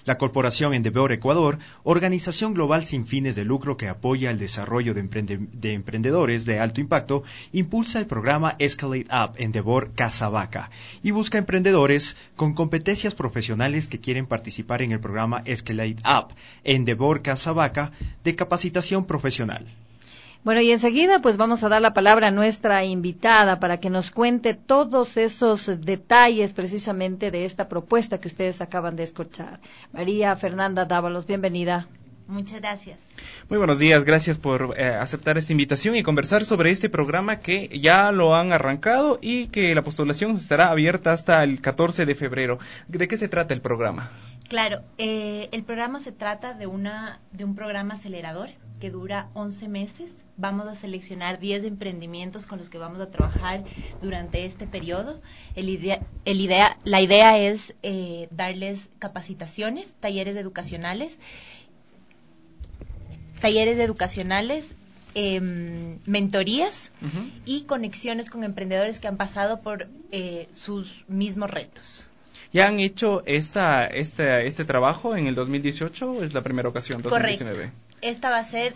La Corporación Endeavor Ecuador, organización global sin fines de lucro que apoya el desarrollo de emprendedores de alto impacto, impulsa el programa Escalate Up Endeavor Casablanca y busca emprendedores con competencias profesionales que quieren participar en el programa Escalate Up Endeavor Casablanca de capacitación profesional. Bueno, y enseguida pues vamos a dar la palabra a nuestra invitada para que nos cuente todos esos detalles precisamente de esta propuesta que ustedes acaban de escuchar. María Fernanda Dávalos, bienvenida. Muchas gracias. Muy buenos días, gracias por aceptar esta invitación y conversar sobre este programa que ya lo han arrancado y que la postulación estará abierta hasta el 14 de febrero. ¿De qué se trata el programa? Claro, el programa se trata de un programa acelerador que dura 11 meses. Vamos a seleccionar 10 emprendimientos con los que vamos a trabajar durante este periodo. La idea es darles capacitaciones, talleres educacionales, mentorías y conexiones con emprendedores que han pasado por sus mismos retos. ¿Ya han hecho este trabajo en el 2018 o es la primera ocasión, 2019? Correcto. Esta va a ser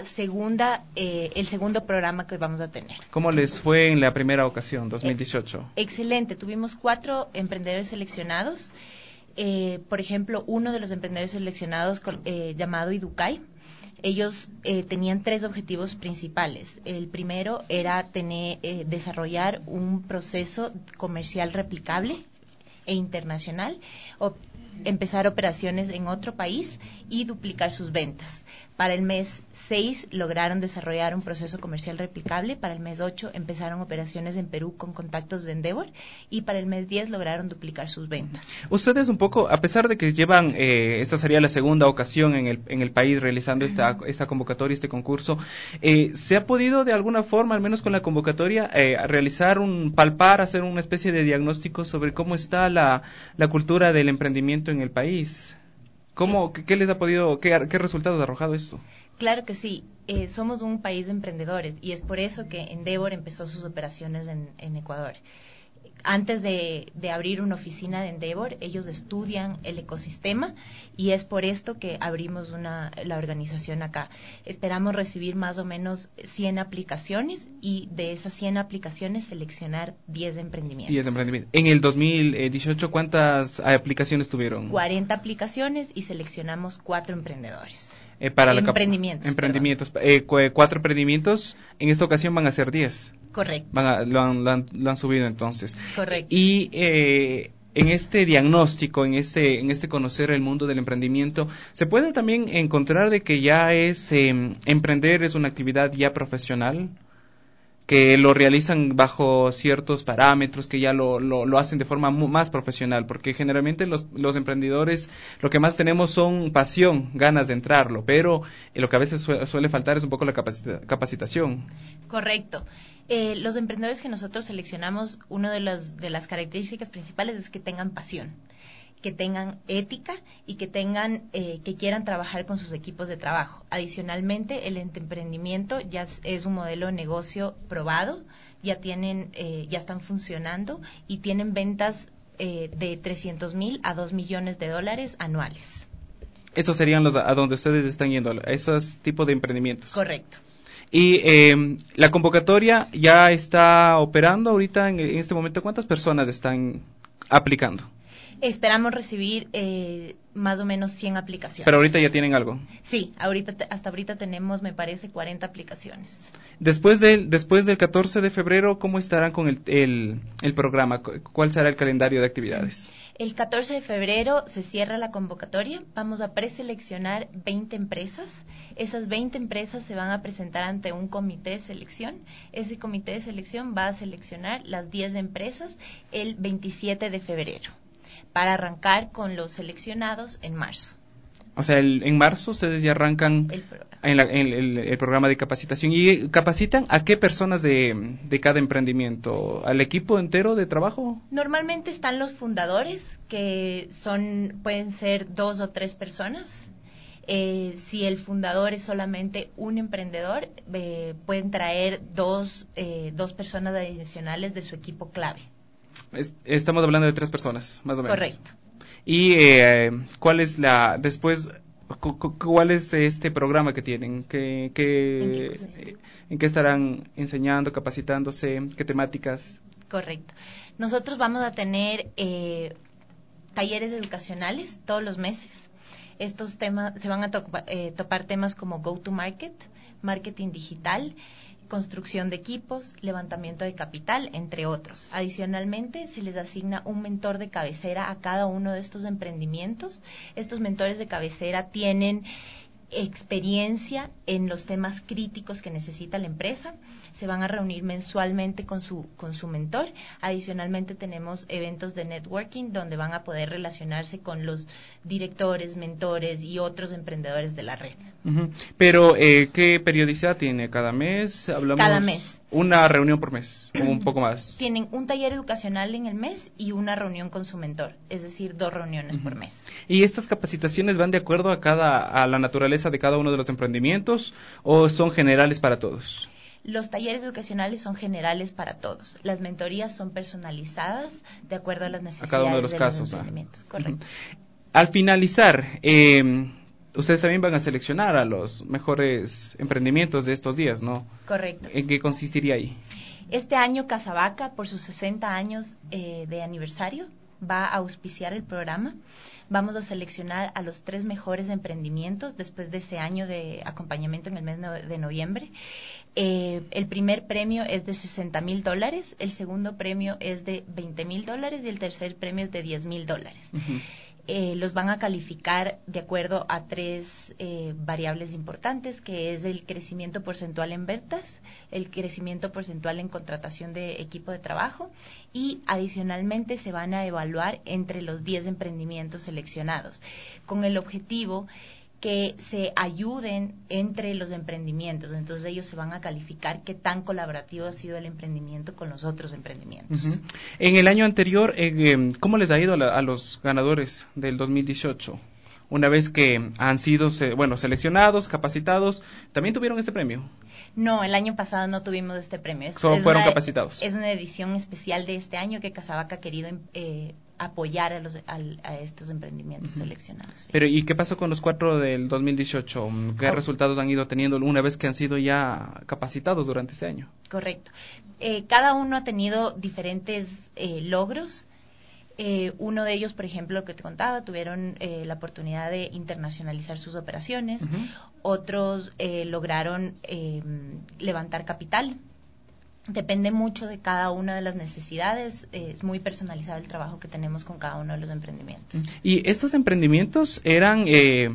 el segundo programa que vamos a tener. ¿Cómo les fue en la primera ocasión, 2018? Excelente. Tuvimos 4 emprendedores seleccionados. Por ejemplo, uno de los emprendedores seleccionados llamado Iducay. Ellos tenían 3 objetivos principales. El primero era desarrollar un proceso comercial replicable e internacional, empezar operaciones en otro país y duplicar sus ventas. Para el mes 6 lograron desarrollar un proceso comercial replicable, para el mes 8 empezaron operaciones en Perú con contactos de Endeavor y para el mes 10 lograron duplicar sus ventas. Ustedes un poco, a pesar de que llevan, esta sería la segunda ocasión en el país realizando esta convocatoria, este concurso, ¿se ha podido de alguna forma, al menos con la convocatoria, realizar palpar, hacer una especie de diagnóstico sobre cómo está la cultura del emprendimiento en el país? ¿Qué les ha podido, qué resultados ha arrojado esto? Claro que sí, somos un país de emprendedores y es por eso que Endeavor empezó sus operaciones en Ecuador. Antes de abrir una oficina de Endeavor, ellos estudian el ecosistema y es por esto que abrimos la organización acá. Esperamos recibir más o menos 100 aplicaciones y de esas 100 aplicaciones seleccionar 10 emprendimientos. 10 emprendimientos. En el 2018, ¿cuántas aplicaciones tuvieron? 40 aplicaciones y seleccionamos 4 emprendedores. Emprendimientos. 4 emprendimientos, en esta ocasión van a ser 10. Correcto. Lo han subido entonces. Correcto. Y en este diagnóstico, en este conocer el mundo del emprendimiento, se puede también encontrar de que ya emprender es una actividad ya profesional, que lo realizan bajo ciertos parámetros, que ya lo hacen de forma más profesional, porque generalmente los emprendedores lo que más tenemos son pasión, ganas de entrarlo, pero lo que a veces suele faltar es un poco la capacitación. Correcto. Los emprendedores que nosotros seleccionamos, una de las características principales es que tengan pasión, que tengan ética y que quieran trabajar con sus equipos de trabajo. Adicionalmente, el emprendimiento ya es un modelo de negocio probado, ya están funcionando y tienen ventas de 300,000 a $2 millones anuales. Esos serían a donde ustedes están yendo, esos tipos de emprendimientos. Correcto. Y la convocatoria ya está operando ahorita en este momento. ¿Cuántas personas están aplicando? Esperamos recibir más o menos 100 aplicaciones. ¿Pero ahorita ya tienen algo? Sí, hasta ahorita tenemos, me parece, 40 aplicaciones. Después del 14 de febrero, ¿cómo estarán con el programa? ¿Cuál será el calendario de actividades? El 14 de febrero se cierra la convocatoria. Vamos a preseleccionar 20 empresas. Esas 20 empresas se van a presentar ante un comité de selección. Ese comité de selección va a seleccionar las 10 empresas el 27 de febrero. Para arrancar con los seleccionados en marzo. O sea, en marzo ustedes ya arrancan el programa de capacitación. ¿Y capacitan a qué personas de cada emprendimiento? ¿Al equipo entero de trabajo? Normalmente están los fundadores, que pueden ser 2 o 3 personas. Si el fundador es solamente un emprendedor, pueden traer dos personas adicionales de su equipo clave. Estamos hablando de 3 personas, más o menos. Correcto. ¿Y cuál es cuál es este programa que tienen? ¿En qué estarán enseñando, capacitándose? ¿Qué temáticas? Correcto. Nosotros vamos a tener talleres educacionales todos los meses. Estos temas se van a topar temas como go to market, marketing digital, construcción de equipos, levantamiento de capital, entre otros. Adicionalmente, se les asigna un mentor de cabecera a cada uno de estos emprendimientos. Estos mentores de cabecera tienen experiencia en los temas críticos que necesita la empresa. Se van a reunir mensualmente con su mentor. Adicionalmente tenemos eventos de networking donde van a poder relacionarse con los directores, mentores y otros emprendedores de la red. Uh-huh. Pero, ¿qué periodicidad tiene? ¿Cada mes? Cada mes. ¿Una reunión por mes o un poco más? Tienen un taller educacional en el mes y una reunión con su mentor, es decir, 2 reuniones por mes. ¿Y estas capacitaciones van de acuerdo a la naturaleza de cada uno de los emprendimientos o son generales para todos? Los talleres educacionales son generales para todos. Las mentorías son personalizadas de acuerdo a las necesidades a cada uno de los casos, emprendimientos. Correcto. Al finalizar, ustedes también van a seleccionar a los mejores emprendimientos de estos días, ¿no? Correcto. ¿En qué consistiría ahí? Este año Casavaca, por sus 60 años de aniversario, va a auspiciar el programa. Vamos a seleccionar a los 3 mejores emprendimientos después de ese año de acompañamiento en el mes de noviembre. El primer premio es de $60,000, el segundo premio es de $20,000 y el tercer premio es de $10,000. Uh-huh. Los van a calificar de acuerdo a 3 variables importantes, que es el crecimiento porcentual en ventas, el crecimiento porcentual en contratación de equipo de trabajo y adicionalmente se van a evaluar entre los 10 emprendimientos seleccionados, con el objetivo que se ayuden entre los emprendimientos. Entonces ellos se van a calificar qué tan colaborativo ha sido el emprendimiento con los otros emprendimientos. Uh-huh. En el año anterior, ¿cómo les ha ido a los ganadores del 2018? Una vez que han sido seleccionados, capacitados, ¿también tuvieron este premio? No, el año pasado no tuvimos este premio. Solo fueron capacitados. Es una edición especial de este año que Casavaca ha querido apoyar a estos emprendimientos seleccionados. Sí. Pero, ¿y qué pasó con los 4 del 2018? ¿Qué resultados han ido teniendo una vez que han sido ya capacitados durante ese año? Correcto. Cada uno ha tenido diferentes logros. Uno de ellos, por ejemplo, lo que te contaba, tuvieron la oportunidad de internacionalizar sus operaciones. Uh-huh. Otros lograron levantar capital. Depende mucho de cada una de las necesidades, es muy personalizado el trabajo que tenemos con cada uno de los emprendimientos. ¿Y estos emprendimientos eran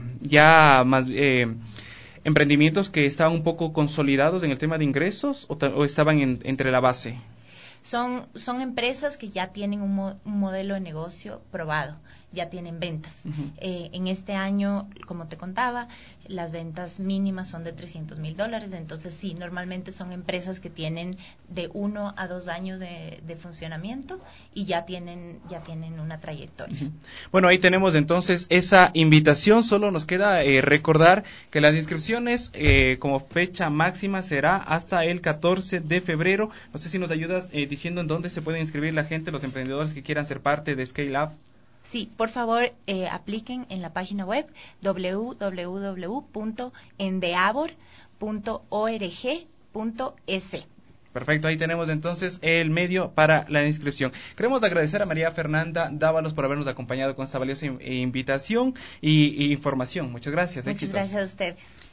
ya más emprendimientos que estaban un poco consolidados en el tema de ingresos o estaban entre la base? Son empresas que ya tienen un modelo de negocio probado, ya tienen ventas. Uh-huh. En este año, como te contaba, las ventas mínimas son de $300,000, entonces sí, normalmente son empresas que tienen de 1 a 2 años de funcionamiento y ya tienen una trayectoria. Uh-huh. Bueno, ahí tenemos entonces esa invitación. Solo nos queda recordar que las inscripciones como fecha máxima será hasta el 14 de febrero. No sé si nos ayudas diciendo en dónde se puede inscribir la gente, los emprendedores que quieran ser parte de Scale Up. Sí, por favor, apliquen en la página web www.endeavor.org.es. Perfecto, ahí tenemos entonces el medio para la inscripción. Queremos agradecer a María Fernanda Dávalos por habernos acompañado con esta valiosa invitación y información. Muchas gracias. Muchas gracias a ustedes.